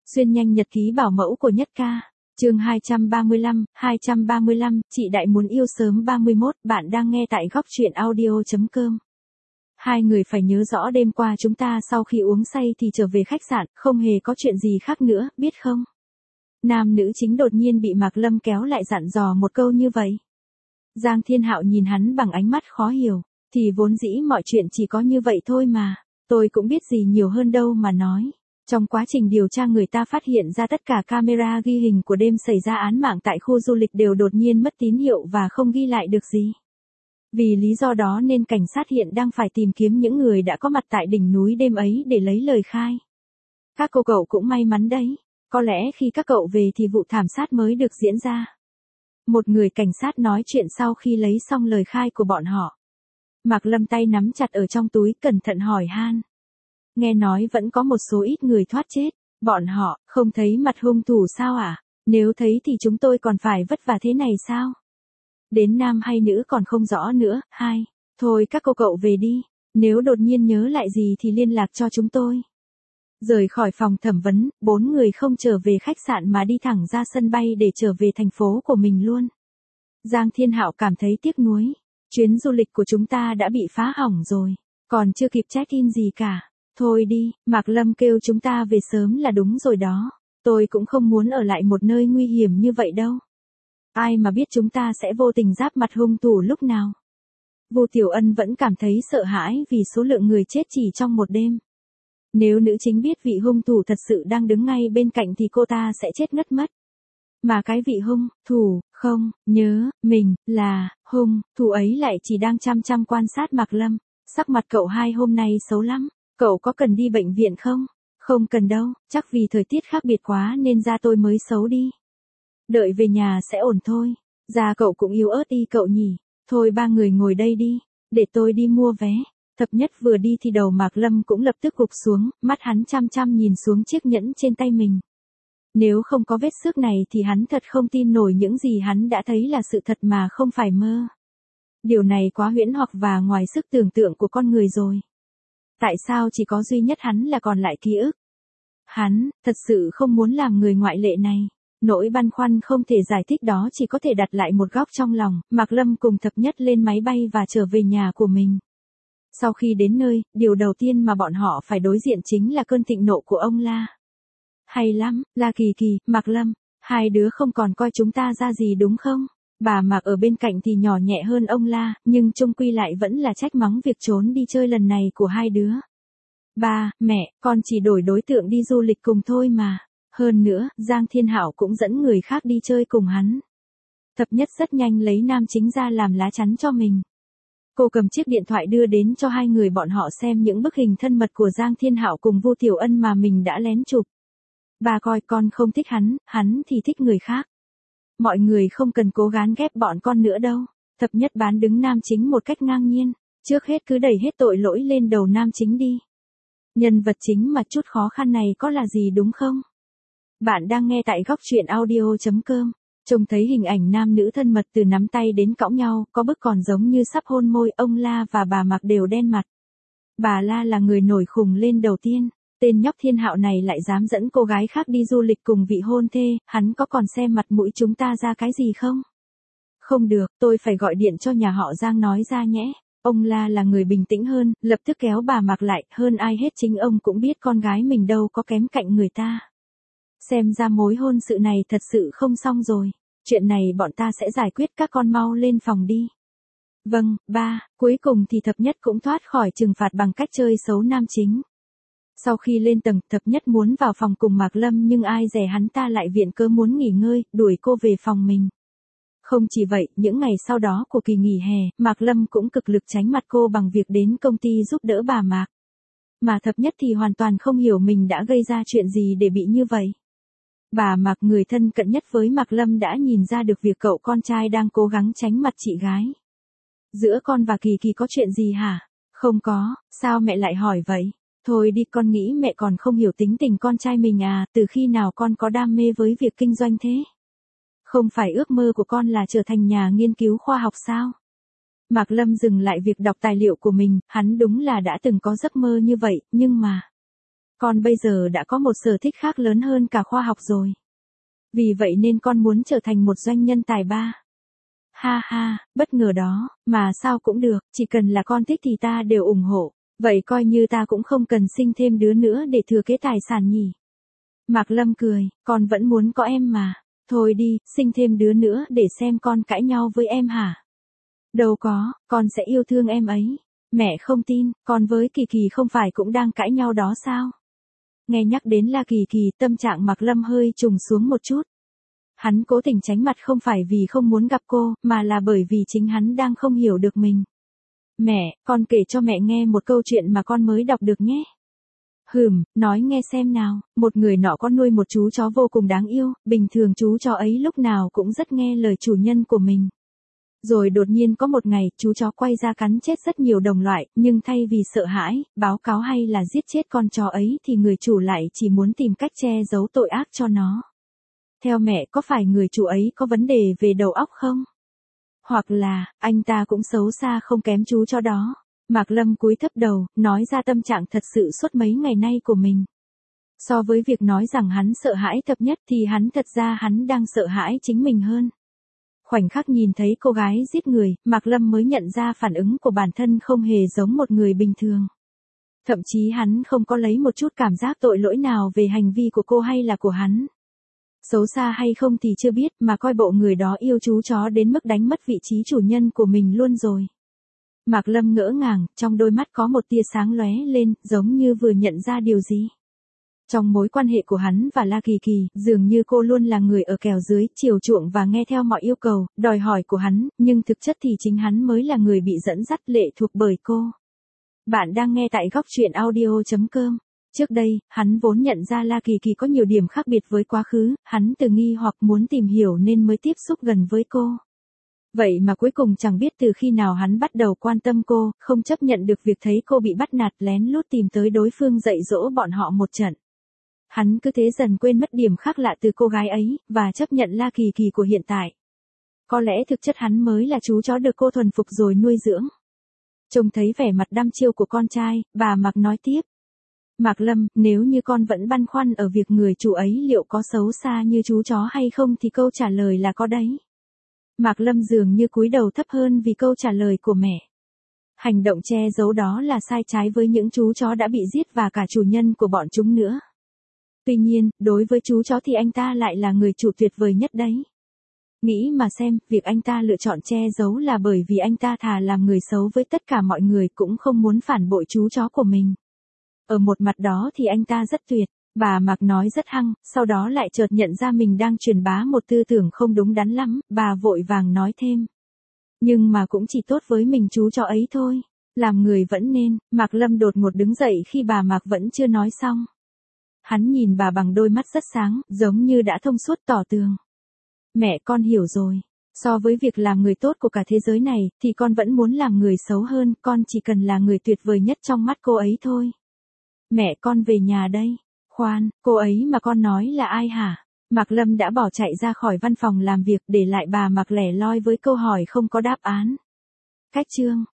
Xuyên nhanh nhật ký bảo mẫu của Nhất Ca. Chương 235, chị Đại muốn yêu sớm 31, bạn đang nghe tại góc truyện audio.com. Hai người phải nhớ rõ đêm qua chúng ta sau khi uống say thì trở về khách sạn, không hề có chuyện gì khác nữa, biết không? Nam nữ chính đột nhiên bị Mạc Lâm kéo lại dặn dò một câu như vậy. Giang Thiên Hạo nhìn hắn bằng ánh mắt khó hiểu, thì vốn dĩ mọi chuyện chỉ có như vậy thôi mà, tôi cũng biết gì nhiều hơn đâu mà nói. Trong quá trình điều tra người ta phát hiện ra tất cả camera ghi hình của đêm xảy ra án mạng tại khu du lịch đều đột nhiên mất tín hiệu và không ghi lại được gì. Vì lý do đó nên cảnh sát hiện đang phải tìm kiếm những người đã có mặt tại đỉnh núi đêm ấy để lấy lời khai. Các cô cậu cũng may mắn đấy, có lẽ khi các cậu về thì vụ thảm sát mới được diễn ra. Một người cảnh sát nói chuyện sau khi lấy xong lời khai của bọn họ. Mạc Lâm tay nắm chặt ở trong túi cẩn thận hỏi han. Nghe nói vẫn có một số ít người thoát chết, bọn họ không thấy mặt hung thủ sao à? Nếu thấy thì chúng tôi còn phải vất vả thế này sao? Đến nam hay nữ còn không rõ nữa. Hai, thôi các cô cậu về đi, nếu đột nhiên nhớ lại gì thì liên lạc cho chúng tôi. Rời khỏi phòng thẩm vấn, 4 người không trở về khách sạn mà đi thẳng ra sân bay để trở về thành phố của mình luôn. Giang Thiên Hạo cảm thấy tiếc nuối, chuyến du lịch của chúng ta đã bị phá hỏng rồi, còn chưa kịp check-in gì cả. Thôi đi, Mạc Lâm kêu chúng ta về sớm là đúng rồi đó, tôi cũng không muốn ở lại một nơi nguy hiểm như vậy đâu. Ai mà biết chúng ta sẽ vô tình giáp mặt hung thủ lúc nào. Vu Tiểu Ân vẫn cảm thấy sợ hãi vì số lượng người chết chỉ trong một đêm. Nếu nữ chính biết vị hung thủ thật sự đang đứng ngay bên cạnh thì cô ta sẽ chết ngất mất. Mà cái vị hung thủ không nhớ mình là hung thủ ấy lại chỉ đang chăm chăm quan sát Mạc Lâm. Sắc mặt cậu hai hôm nay xấu lắm, cậu có cần đi bệnh viện không? Không cần đâu, chắc vì thời tiết khác biệt quá nên da tôi mới xấu đi. Đợi về nhà sẽ ổn thôi, da cậu cũng yếu ớt đi cậu nhỉ. Thôi ba người ngồi đây đi, để tôi đi mua vé. Thập Nhất vừa đi thì đầu Mạc Lâm cũng lập tức gục xuống, mắt hắn chăm chăm nhìn xuống chiếc nhẫn trên tay mình. Nếu không có vết xước này thì hắn thật không tin nổi những gì hắn đã thấy là sự thật mà không phải mơ. Điều này quá huyễn hoặc và ngoài sức tưởng tượng của con người rồi. Tại sao chỉ có duy nhất hắn là còn lại ký ức? Hắn, thật sự không muốn làm người ngoại lệ này. Nỗi băn khoăn không thể giải thích đó chỉ có thể đặt lại một góc trong lòng. Mạc Lâm cùng Thập Nhất lên máy bay và trở về nhà của mình. Sau khi đến nơi, điều đầu tiên mà bọn họ phải đối diện chính là cơn thịnh nộ của ông La. Hay lắm, La Kỳ Kỳ, Mạc Lâm, hai đứa không còn coi chúng ta ra gì đúng không? Bà Mạc ở bên cạnh thì nhỏ nhẹ hơn ông La, nhưng chung quy lại vẫn là trách mắng việc trốn đi chơi lần này của hai đứa. Ba, mẹ, con chỉ đổi đối tượng đi du lịch cùng thôi mà. Hơn nữa, Giang Thiên Hạo cũng dẫn người khác đi chơi cùng hắn. Thập Nhất rất nhanh lấy nam chính ra làm lá chắn cho mình. Cô cầm chiếc điện thoại đưa đến cho hai người bọn họ xem những bức hình thân mật của Giang Thiên Hạo cùng Vu Tiểu Ân mà mình đã lén chụp. Bà coi con không thích hắn thì thích người khác. Mọi người không cần cố gắng ghép bọn con nữa đâu. Thập Nhất bán đứng nam chính một cách ngang nhiên. Trước hết cứ đẩy hết tội lỗi lên đầu nam chính đi. Nhân vật chính mà chút khó khăn này có là gì đúng không? Bạn đang nghe tại góc truyện audio.com. Trông thấy hình ảnh nam nữ thân mật từ nắm tay đến cõng nhau, có bức còn giống như sắp hôn môi. Ông La và bà Mạc đều đen mặt. Bà La là người nổi khùng lên đầu tiên. Tên nhóc Thiên Hạo này lại dám dẫn cô gái khác đi du lịch cùng vị hôn thê, hắn có còn xem mặt mũi chúng ta ra cái gì không? Không được, tôi phải gọi điện cho nhà họ Giang nói ra nhé. Ông La là người bình tĩnh hơn, lập tức kéo bà Mạc lại, hơn ai hết chính ông cũng biết con gái mình đâu có kém cạnh người ta. Xem ra mối hôn sự này thật sự không xong rồi, chuyện này bọn ta sẽ giải quyết, các con mau lên phòng đi. Vâng, ba, cuối cùng thì Thập Nhất cũng thoát khỏi trừng phạt bằng cách chơi xấu nam chính. Sau khi lên tầng, Thập Nhất muốn vào phòng cùng Mạc Lâm nhưng ai dè hắn ta lại viện cớ muốn nghỉ ngơi, đuổi cô về phòng mình. Không chỉ vậy, những ngày sau đó của kỳ nghỉ hè, Mạc Lâm cũng cực lực tránh mặt cô bằng việc đến công ty giúp đỡ bà Mạc. Mà Thập Nhất thì hoàn toàn không hiểu mình đã gây ra chuyện gì để bị như vậy. Bà Mạc, người thân cận nhất với Mạc Lâm, đã nhìn ra được việc cậu con trai đang cố gắng tránh mặt chị gái. Giữa con và Kỳ Kỳ có chuyện gì hả? Không có, sao mẹ lại hỏi vậy? Thôi đi, con nghĩ mẹ còn không hiểu tính tình con trai mình à, từ khi nào con có đam mê với việc kinh doanh thế? Không phải ước mơ của con là trở thành nhà nghiên cứu khoa học sao? Mạc Lâm dừng lại việc đọc tài liệu của mình, hắn đúng là đã từng có giấc mơ như vậy, nhưng mà Con bây giờ đã có một sở thích khác lớn hơn cả khoa học rồi. Vì vậy nên con muốn trở thành một doanh nhân tài ba. Ha ha, bất ngờ đó, mà sao cũng được, chỉ cần là con thích thì ta đều ủng hộ. Vậy coi như ta cũng không cần sinh thêm đứa nữa để thừa kế tài sản nhỉ. Mạc Lâm cười, con vẫn muốn có em mà. Thôi đi, sinh thêm đứa nữa để xem con cãi nhau với em hả? Đâu có, con sẽ yêu thương em ấy. Mẹ không tin, con với Kỳ Kỳ không phải cũng đang cãi nhau đó sao? Nghe nhắc đến La Kỳ Kỳ, tâm trạng Mạc Lâm hơi trùng xuống một chút. Hắn cố tình tránh mặt không phải vì không muốn gặp cô, mà là bởi vì chính hắn đang không hiểu được mình. Mẹ, con kể cho mẹ nghe một câu chuyện mà con mới đọc được nhé. Nói nghe xem nào, một người nọ có nuôi một chú chó vô cùng đáng yêu, bình thường chú chó ấy lúc nào cũng rất nghe lời chủ nhân của mình. Rồi đột nhiên có một ngày, chú chó quay ra cắn chết rất nhiều đồng loại, nhưng thay vì sợ hãi, báo cáo hay là giết chết con chó ấy thì người chủ lại chỉ muốn tìm cách che giấu tội ác cho nó. Theo mẹ, có phải người chủ ấy có vấn đề về đầu óc không? Hoặc là, anh ta cũng xấu xa không kém chú chó đó. Mạc Lâm cúi thấp đầu, nói ra tâm trạng thật sự suốt mấy ngày nay của mình. So với việc nói rằng hắn sợ hãi thập nhất thì thật ra hắn đang sợ hãi chính mình hơn. Khoảnh khắc nhìn thấy cô gái giết người, Mạc Lâm mới nhận ra phản ứng của bản thân không hề giống một người bình thường. Thậm chí hắn không có lấy một chút cảm giác tội lỗi nào về hành vi của cô hay là của hắn. Xấu xa hay không thì chưa biết, mà coi bộ người đó yêu chú chó đến mức đánh mất vị trí chủ nhân của mình luôn rồi. Mạc Lâm ngỡ ngàng, trong đôi mắt có một tia sáng lóe lên, giống như vừa nhận ra điều gì. Trong mối quan hệ của hắn và La Kỳ Kỳ, dường như cô luôn là người ở kèo dưới, chiều chuộng và nghe theo mọi yêu cầu, đòi hỏi của hắn, nhưng thực chất thì chính hắn mới là người bị dẫn dắt lệ thuộc bởi cô. Bạn đang nghe tại góc truyện audio.com. Trước đây, hắn vốn nhận ra La Kỳ Kỳ có nhiều điểm khác biệt với quá khứ, hắn từ nghi hoặc muốn tìm hiểu nên mới tiếp xúc gần với cô. Vậy mà cuối cùng chẳng biết từ khi nào hắn bắt đầu quan tâm cô, không chấp nhận được việc thấy cô bị bắt nạt, lén lút tìm tới đối phương dạy dỗ bọn họ một trận. Hắn cứ thế dần quên mất điểm khác lạ từ cô gái ấy, và chấp nhận La Kỳ Kỳ của hiện tại. Có lẽ thực chất hắn mới là chú chó được cô thuần phục rồi nuôi dưỡng. Trông thấy vẻ mặt đăm chiêu của con trai, bà Mạc nói tiếp. Mạc Lâm, nếu như con vẫn băn khoăn ở việc người chủ ấy liệu có xấu xa như chú chó hay không thì câu trả lời là có đấy. Mạc Lâm dường như cúi đầu thấp hơn vì câu trả lời của mẹ. Hành động che giấu đó là sai trái với những chú chó đã bị giết và cả chủ nhân của bọn chúng nữa. Tuy nhiên, đối với chú chó thì anh ta lại là người chủ tuyệt vời nhất đấy. Nghĩ mà xem, việc anh ta lựa chọn che giấu là bởi vì anh ta thà làm người xấu với tất cả mọi người cũng không muốn phản bội chú chó của mình. Ở một mặt đó thì anh ta rất tuyệt, bà Mạc nói rất hăng, sau đó lại chợt nhận ra mình đang truyền bá một tư tưởng không đúng đắn lắm, bà vội vàng nói thêm. Nhưng mà cũng chỉ tốt với mình chú chó ấy thôi, làm người vẫn nên. Mạc Lâm đột ngột đứng dậy khi bà Mạc vẫn chưa nói xong. Hắn nhìn bà bằng đôi mắt rất sáng, giống như đã thông suốt tỏ tường. Mẹ, con hiểu rồi. So với việc làm người tốt của cả thế giới này, thì con vẫn muốn làm người xấu hơn, con chỉ cần là người tuyệt vời nhất trong mắt cô ấy thôi. Mẹ, con về nhà đây. Khoan, cô ấy mà con nói là ai hả? Mạc Lâm đã bỏ chạy ra khỏi văn phòng làm việc để lại bà Mạc lẻ loi với câu hỏi không có đáp án. Cách chương